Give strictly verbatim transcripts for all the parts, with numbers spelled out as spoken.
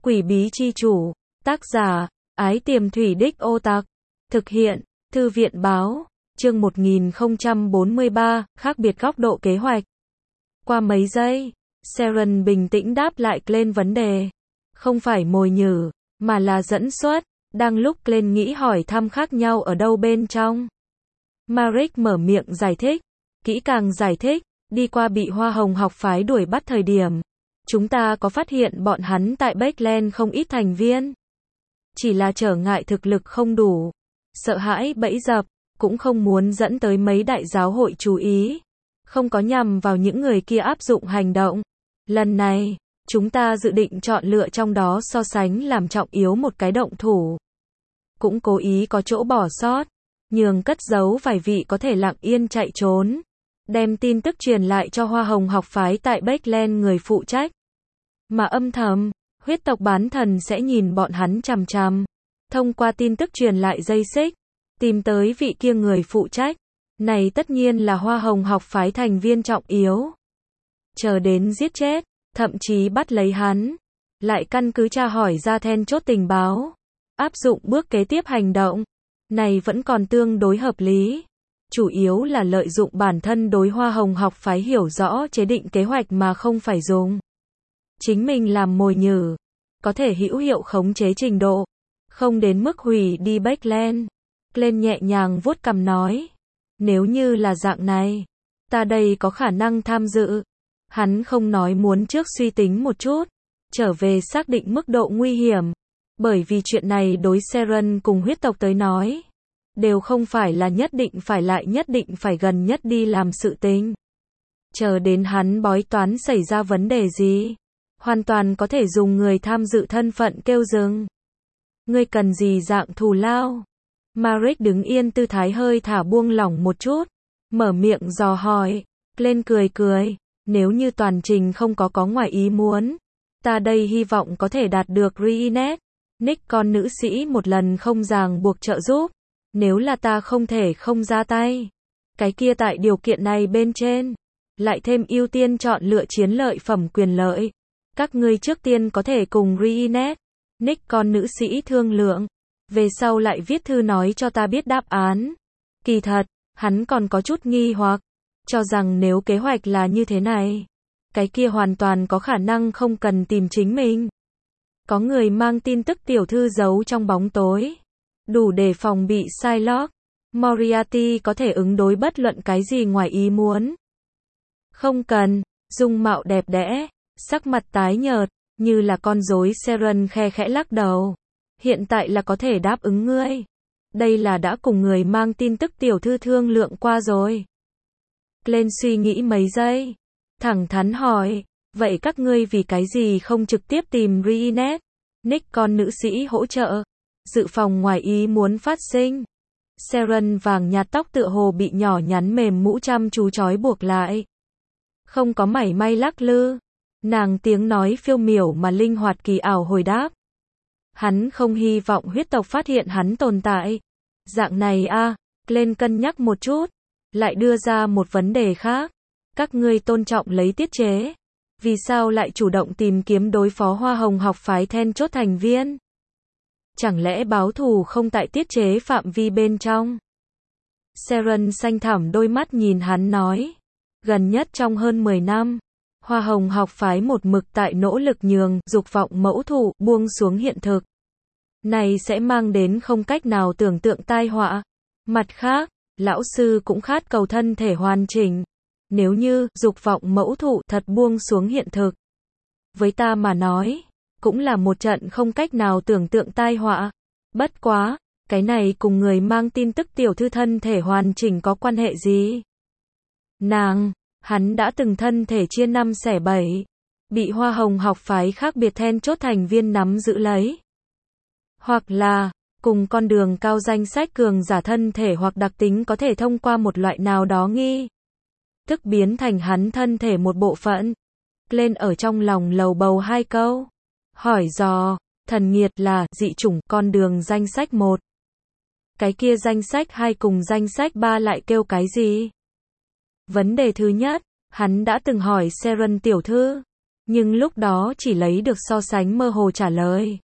Quỷ bí chi chủ, tác giả, Ái Tiềm Thủy Đích Ô Tặc, thực hiện, Thư viện báo, chương một nghìn không trăm bốn mươi ba, khác biệt góc độ kế hoạch. Qua mấy giây, Sharon bình tĩnh đáp lại Glenn vấn đề. Không phải mồi nhử, mà là dẫn xuất, đang lúc Glenn nghĩ hỏi thăm khác nhau ở đâu bên trong. Marek mở miệng giải thích, kỹ càng giải thích, đi qua bị Hoa Hồng học phái đuổi bắt thời điểm. Chúng ta có phát hiện bọn hắn tại Backland không ít thành viên. Chỉ là trở ngại thực lực không đủ. Sợ hãi bẫy dập, cũng không muốn dẫn tới mấy đại giáo hội chú ý. Không có nhằm vào những người kia áp dụng hành động. Lần này, chúng ta dự định chọn lựa trong đó so sánh làm trọng yếu một cái động thủ. Cũng cố ý có chỗ bỏ sót, nhường cất giấu vài vị có thể lặng yên chạy trốn. Đem tin tức truyền lại cho Hoa Hồng học phái tại Backland người phụ trách. Mà âm thầm, huyết tộc bán thần sẽ nhìn bọn hắn chằm chằm. Thông qua tin tức truyền lại dây xích, tìm tới vị kia người phụ trách. Này tất nhiên là Hoa Hồng học phái thành viên trọng yếu. Chờ đến giết chết, thậm chí bắt lấy hắn. Lại căn cứ tra hỏi ra then chốt tình báo. Áp dụng bước kế tiếp hành động. Này vẫn còn tương đối hợp lý. Chủ yếu là lợi dụng bản thân đối Hoa Hồng học phái hiểu rõ chế định kế hoạch mà không phải dùng chính mình làm mồi nhử, có thể hữu hiệu khống chế trình độ, không đến mức hủy đi Backland. Glenn nhẹ nhàng vuốt cằm nói, nếu như là dạng này, ta đây có khả năng tham dự. Hắn không nói muốn trước suy tính một chút, trở về xác định mức độ nguy hiểm, bởi vì chuyện này đối Sharon cùng huyết tộc tới nói, đều không phải là nhất định phải lại nhất định phải gần nhất đi làm sự tình. Chờ đến hắn bói toán xảy ra vấn đề gì, hoàn toàn có thể dùng người tham dự thân phận kêu dừng. Ngươi cần gì dạng thù lao? Marek đứng yên tư thái hơi thả buông lỏng một chút, mở miệng dò hỏi. Glenn cười cười, nếu như toàn trình không có có ngoài ý muốn, ta đây hy vọng có thể đạt được Reinette, Nick con nữ sĩ một lần không ràng buộc trợ giúp. Nếu là ta không thể không ra tay, cái kia tại điều kiện này bên trên, lại thêm ưu tiên chọn lựa chiến lợi phẩm quyền lợi. Các ngươi trước tiên có thể cùng Reinette, Nick con nữ sĩ thương lượng, về sau lại viết thư nói cho ta biết đáp án. Kỳ thật, hắn còn có chút nghi hoặc, cho rằng nếu kế hoạch là như thế này, cái kia hoàn toàn có khả năng không cần tìm chính mình. Có người mang tin tức tiểu thư giấu trong bóng tối, đủ để phòng bị Psylocke, Moriarty có thể ứng đối bất luận cái gì ngoài ý muốn. Không cần, dung mạo đẹp đẽ, sắc mặt tái nhợt, như là con rối. Sharon khe khẽ lắc đầu. Hiện tại là có thể đáp ứng ngươi. Đây là đã cùng người mang tin tức tiểu thư thương lượng qua rồi. Glenn suy nghĩ mấy giây, thẳng thắn hỏi, vậy các ngươi vì cái gì không trực tiếp tìm Reinette, Nick con nữ sĩ hỗ trợ, dự phòng ngoài ý muốn phát sinh. Sharon vàng nhạt tóc tựa hồ bị nhỏ nhắn mềm mũ chăm chú trói buộc lại. Không có mảy may lắc lư. Nàng tiếng nói phiêu miểu mà linh hoạt kỳ ảo hồi đáp. Hắn không hy vọng huyết tộc phát hiện hắn tồn tại. Dạng này a, à, Glenn cân nhắc một chút, lại đưa ra một vấn đề khác. Các ngươi tôn trọng lấy tiết chế. Vì sao lại chủ động tìm kiếm đối phó Hoa Hồng học phái then chốt thành viên? Chẳng lẽ báo thù không tại tiết chế phạm vi bên trong? Sharon xanh thẳm đôi mắt nhìn hắn nói. Gần nhất trong hơn mười năm, Hoa Hồng học phái một mực tại nỗ lực nhường dục vọng mẫu thụ buông xuống hiện thực. Này sẽ mang đến không cách nào tưởng tượng tai họa. Mặt khác, lão sư cũng khát cầu thân thể hoàn chỉnh. Nếu như dục vọng mẫu thụ thật buông xuống hiện thực, với ta mà nói, cũng là một trận không cách nào tưởng tượng tai họa. Bất quá, cái này cùng người mang tin tức tiểu thư thân thể hoàn chỉnh có quan hệ gì? Nàng, hắn đã từng thân thể chia năm xẻ bảy, bị Hoa Hồng học phái khác biệt then chốt thành viên nắm giữ lấy. Hoặc là, cùng con đường cao danh sách cường giả thân thể hoặc đặc tính có thể thông qua một loại nào đó nghi thức biến thành hắn thân thể một bộ phận. Lên ở trong lòng lầu bầu hai câu. Hỏi dò, thần nghiệt là dị chủng con đường danh sách một. Cái kia danh sách hai cùng danh sách ba lại kêu cái gì? Vấn đề thứ nhất, hắn đã từng hỏi Sharon tiểu thư. Nhưng lúc đó chỉ lấy được so sánh mơ hồ trả lời.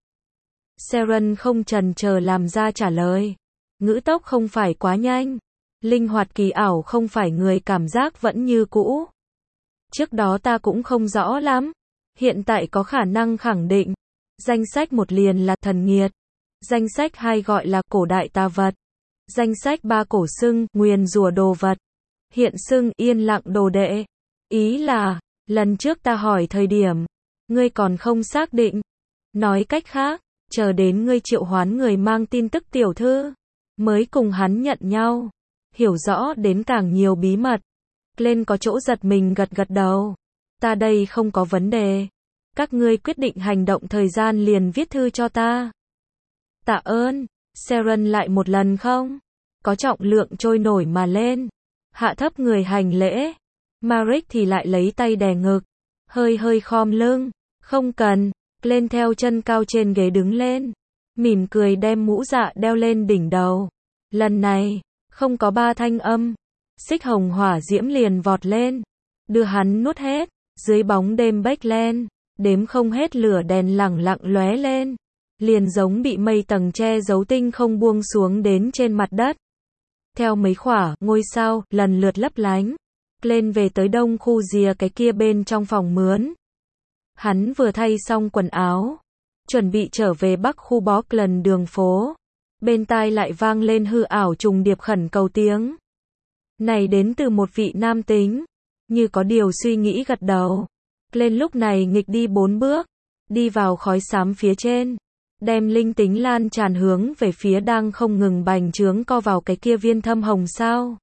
Seren không chần chờ làm ra trả lời. Ngữ tốc không phải quá nhanh. Linh hoạt kỳ ảo không phải người cảm giác vẫn như cũ. Trước đó ta cũng không rõ lắm. Hiện tại có khả năng khẳng định. Danh sách một liền là thần nghiệt. Danh sách hai gọi là cổ đại tà vật. Danh sách ba cổ xưng nguyền rủa đồ vật. Hiện xưng yên lặng đồ đệ. Ý là, lần trước ta hỏi thời điểm, ngươi còn không xác định. Nói cách khác, chờ đến ngươi triệu hoán người mang tin tức tiểu thư, mới cùng hắn nhận nhau. Hiểu rõ đến càng nhiều bí mật. Lên có chỗ giật mình gật gật đầu. Ta đây không có vấn đề. Các ngươi quyết định hành động thời gian liền viết thư cho ta. Tạ ơn. Seren lại một lần không? Có trọng lượng trôi nổi mà lên. Hạ thấp người hành lễ. Marek thì lại lấy tay đè ngực. Hơi hơi khom lưng. Không cần. Lên theo chân cao trên ghế đứng lên. Mỉm cười đem mũ dạ đeo lên đỉnh đầu. Lần này, không có ba thanh âm. Xích hồng hỏa diễm liền vọt lên. Đưa hắn nuốt hết. Dưới bóng đêm bếch lên. Đếm không hết lửa đèn lẳng lặng lóe lên. Liền giống bị mây tầng che giấu tinh không buông xuống đến trên mặt đất. Theo mấy khỏa ngôi sao lần lượt lấp lánh. Lên về tới đông khu rìa cái kia bên trong phòng mướn. Hắn vừa thay xong quần áo. Chuẩn bị trở về bắc khu bó lần đường phố. Bên tai lại vang lên hư ảo trùng điệp khẩn cầu tiếng. Này đến từ một vị nam tính. Như có điều suy nghĩ gật đầu. Lên lúc này nghịch đi bốn bước. Đi vào khói xám phía trên. Đem linh tính lan tràn hướng về phía đang không ngừng bành trướng co vào cái kia viên thâm hồng sao.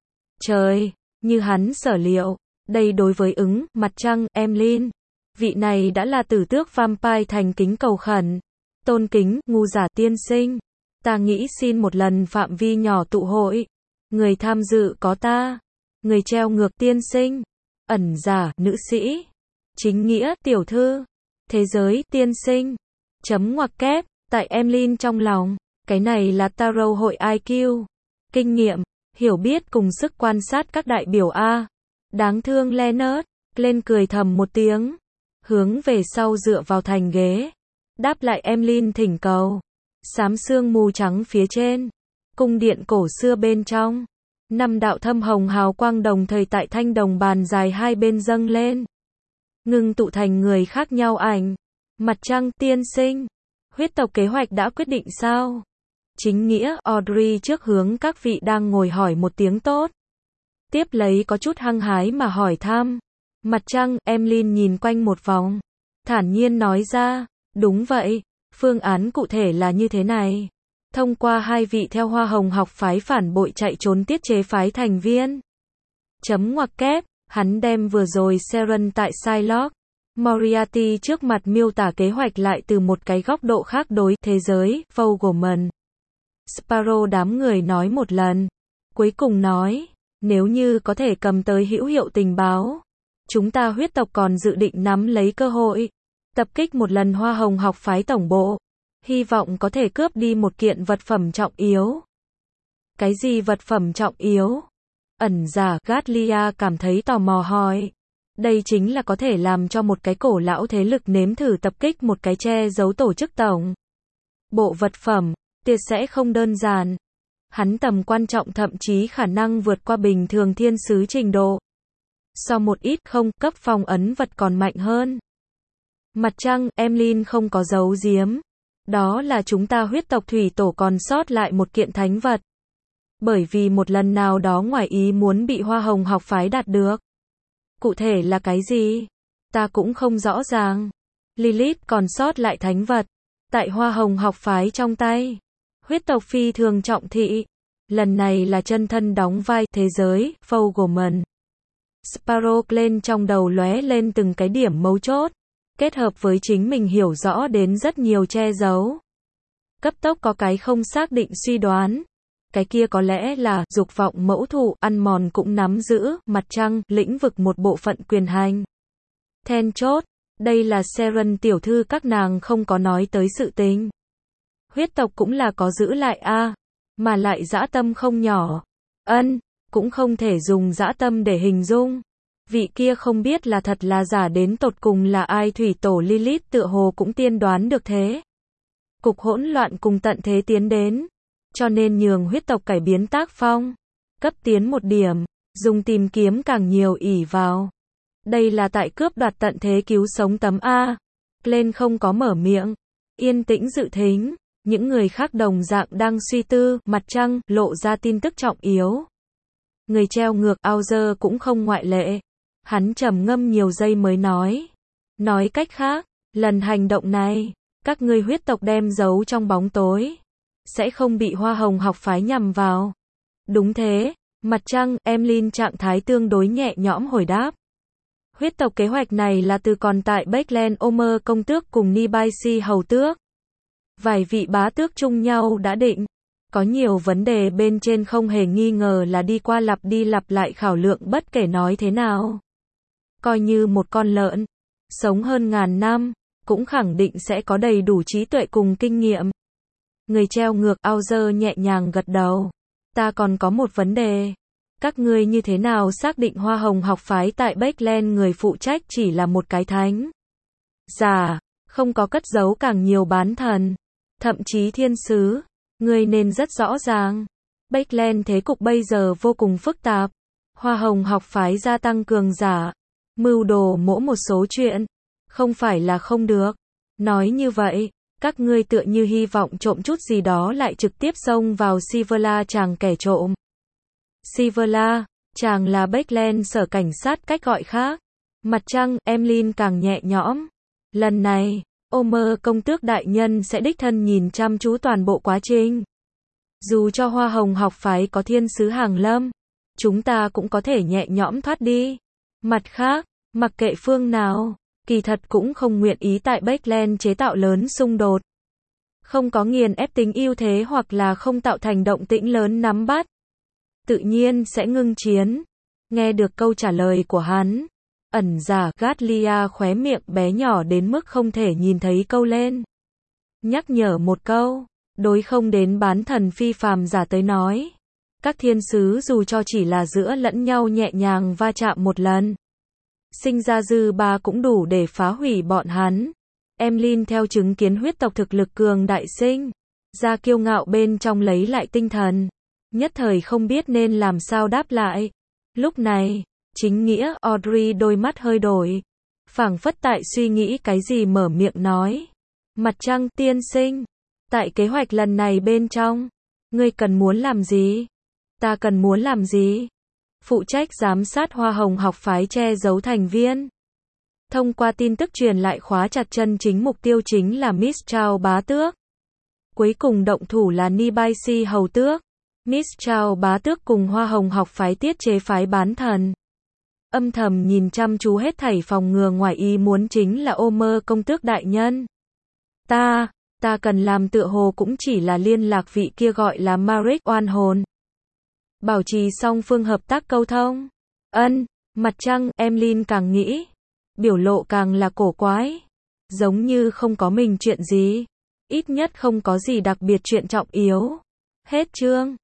Trời, như hắn sở liệu. Đây đối với ứng, mặt trăng, Emlyn. Vị này đã là tử tước vampire thành kính cầu khẩn. Tôn kính, ngu giả tiên sinh. Ta nghĩ xin một lần phạm vi nhỏ tụ hội. Người tham dự có ta. Người treo ngược tiên sinh. Ẩn giả, nữ sĩ. Chính nghĩa, tiểu thư. Thế giới, tiên sinh. Chấm ngoặc kép, tại Emlyn trong lòng. Cái này là tarot hội i kiu. Kinh nghiệm, hiểu biết cùng sức quan sát các đại biểu A. Đáng thương Leonard. Lên cười thầm một tiếng. Hướng về sau dựa vào thành ghế. Đáp lại Emlyn thỉnh cầu. Xám sương mù trắng phía trên. Cung điện cổ xưa bên trong. Năm đạo thâm hồng hào quang đồng thời tại thanh đồng bàn dài hai bên dâng lên. Ngưng tụ thành người khác nhau ảnh. Mặt trăng tiên sinh. Huyết tộc kế hoạch đã quyết định sao? Chính nghĩa Audrey trước hướng các vị đang ngồi hỏi một tiếng tốt. Tiếp lấy có chút hăng hái mà hỏi thăm. Mặt trăng, Emlyn nhìn quanh một vòng. Thản nhiên nói ra. Đúng vậy. Phương án cụ thể là như thế này. Thông qua hai vị theo hoa hồng học phái phản bội chạy trốn tiết chế phái thành viên. Chấm ngoặc kép. Hắn đem vừa rồi Seren tại Psylocke. Moriarty trước mặt miêu tả kế hoạch lại từ một cái góc độ khác đối thế giới, Vogelman. Sparrow đám người nói một lần. Cuối cùng nói, nếu như có thể cầm tới hữu hiệu tình báo. Chúng ta huyết tộc còn dự định nắm lấy cơ hội. Tập kích một lần hoa hồng học phái tổng bộ. Hy vọng có thể cướp đi một kiện vật phẩm trọng yếu. Cái gì vật phẩm trọng yếu? Ẩn giả Gatlia cảm thấy tò mò hỏi. Đây chính là có thể làm cho một cái cổ lão thế lực nếm thử tập kích một cái che giấu tổ chức tổng. Bộ vật phẩm, tiệt sẽ không đơn giản. Hắn tầm quan trọng thậm chí khả năng vượt qua bình thường thiên sứ trình độ. So một ít không cấp phong ấn vật còn mạnh hơn. Mặt trăng, Emlyn không có giấu giếm. Đó là chúng ta huyết tộc thủy tổ còn sót lại một kiện thánh vật. Bởi vì một lần nào đó ngoài ý muốn bị hoa hồng học phái đạt được. Cụ thể là cái gì? Ta cũng không rõ ràng. Lilith còn sót lại thánh vật. Tại hoa hồng học phái trong tay. Huyết tộc phi thường trọng thị. Lần này là chân thân đóng vai thế giới, Vogelman. Sparrow lên trong đầu lóe lên từng cái điểm mấu chốt. Kết hợp với chính mình hiểu rõ đến rất nhiều che giấu. Cấp tốc có cái không xác định suy đoán. Cái kia có lẽ là dục vọng mẫu thụ ăn mòn cũng nắm giữ mặt trăng lĩnh vực một bộ phận quyền hành. Then chốt, đây là Seren tiểu thư các nàng không có nói tới sự tình. Huyết tộc cũng là có giữ lại a, mà lại dã tâm không nhỏ. Ân, cũng không thể dùng dã tâm để hình dung. Vị kia không biết là thật là giả đến tột cùng là ai, thủy tổ Lilith tựa hồ cũng tiên đoán được thế. Cục hỗn loạn cùng tận thế tiến đến, cho nên nhường huyết tộc cải biến tác phong, cấp tiến một điểm, dùng tìm kiếm càng nhiều ỷ vào. Đây là tại cướp đoạt tận thế cứu sống tấm A. Lên không có mở miệng, yên tĩnh dự thính, những người khác đồng dạng đang suy tư, mặt trăng lộ ra tin tức trọng yếu. Người treo ngược Auger cũng không ngoại lệ. Hắn trầm ngâm nhiều giây mới nói. Nói cách khác, lần hành động này, các ngươi huyết tộc đem giấu trong bóng tối, sẽ không bị Hoa Hồng học phái nhằm vào. Đúng thế, mặt trăng, Emlyn trạng thái tương đối nhẹ nhõm hồi đáp. Huyết tộc kế hoạch này là từ còn tại Backland Omer công tước cùng Nibaisi hầu tước. Vài vị bá tước chung nhau đã định. Có nhiều vấn đề bên trên không hề nghi ngờ là đi qua lặp đi lặp lại khảo lượng bất kể nói thế nào. Coi như một con lợn, sống hơn ngàn năm, cũng khẳng định sẽ có đầy đủ trí tuệ cùng kinh nghiệm. Người treo ngược Auger nhẹ nhàng gật đầu. Ta còn có một vấn đề. Các ngươi như thế nào xác định Hoa Hồng học phái tại Backland người phụ trách chỉ là một cái thánh giả, không có cất giấu càng nhiều bán thần, thậm chí thiên sứ. Ngươi nên rất rõ ràng. Backland thế cục bây giờ vô cùng phức tạp. Hoa Hồng học phái gia tăng cường giả, mưu đồ mỗi một số chuyện, không phải là không được. Nói như vậy, các ngươi tựa như hy vọng trộm chút gì đó lại trực tiếp xông vào Siverla chàng kẻ trộm. Siverla, chàng là Backland sở cảnh sát cách gọi khác. Mặt trăng, Emlyn càng nhẹ nhõm. Lần này, Omer công tước đại nhân sẽ đích thân nhìn chăm chú toàn bộ quá trình. Dù cho Hoa Hồng học phái có thiên sứ hàng lâm, chúng ta cũng có thể nhẹ nhõm thoát đi. Mặt khác, mặc kệ phương nào, kỳ thật cũng không nguyện ý tại Backland chế tạo lớn xung đột. Không có nghiền ép tính ưu thế hoặc là không tạo thành động tĩnh lớn nắm bắt, tự nhiên sẽ ngưng chiến. Nghe được câu trả lời của hắn, ẩn giả Gatlia khóe miệng bé nhỏ đến mức không thể nhìn thấy câu lên. Nhắc nhở một câu, đối không đến bán thần phi phàm giả tới nói, các thiên sứ dù cho chỉ là giữa lẫn nhau nhẹ nhàng va chạm một lần, sinh ra dư ba cũng đủ để phá hủy bọn hắn. Emlyn theo chứng kiến huyết tộc thực lực cường đại sinh ra kiêu ngạo bên trong lấy lại tinh thần, nhất thời không biết nên làm sao đáp lại. Lúc này, chính nghĩa Audrey đôi mắt hơi đổi, phảng phất tại suy nghĩ cái gì mở miệng nói. Mặt trăng tiên sinh, tại kế hoạch lần này bên trong, ngươi cần muốn làm gì? Ta cần muốn làm gì? Phụ trách giám sát Hoa Hồng học phái che giấu thành viên. Thông qua tin tức truyền lại khóa chặt chân chính mục tiêu chính là Mistral bá tước. Cuối cùng động thủ là Nibaisi hầu tước. Mistral bá tước cùng Hoa Hồng học phái tiết chế phái bán thần. Âm thầm nhìn chăm chú hết thảy phòng ngừa ngoài ý muốn chính là Omer công tước đại nhân. Ta, ta cần làm tựa hồ cũng chỉ là liên lạc vị kia gọi là Maric oan hồn. Bảo trì song phương hợp tác câu thông. Ân, mặt trăng, Emlyn càng nghĩ, biểu lộ càng là cổ quái. Giống như không có mình chuyện gì. Ít nhất không có gì đặc biệt chuyện trọng yếu. Hết chương.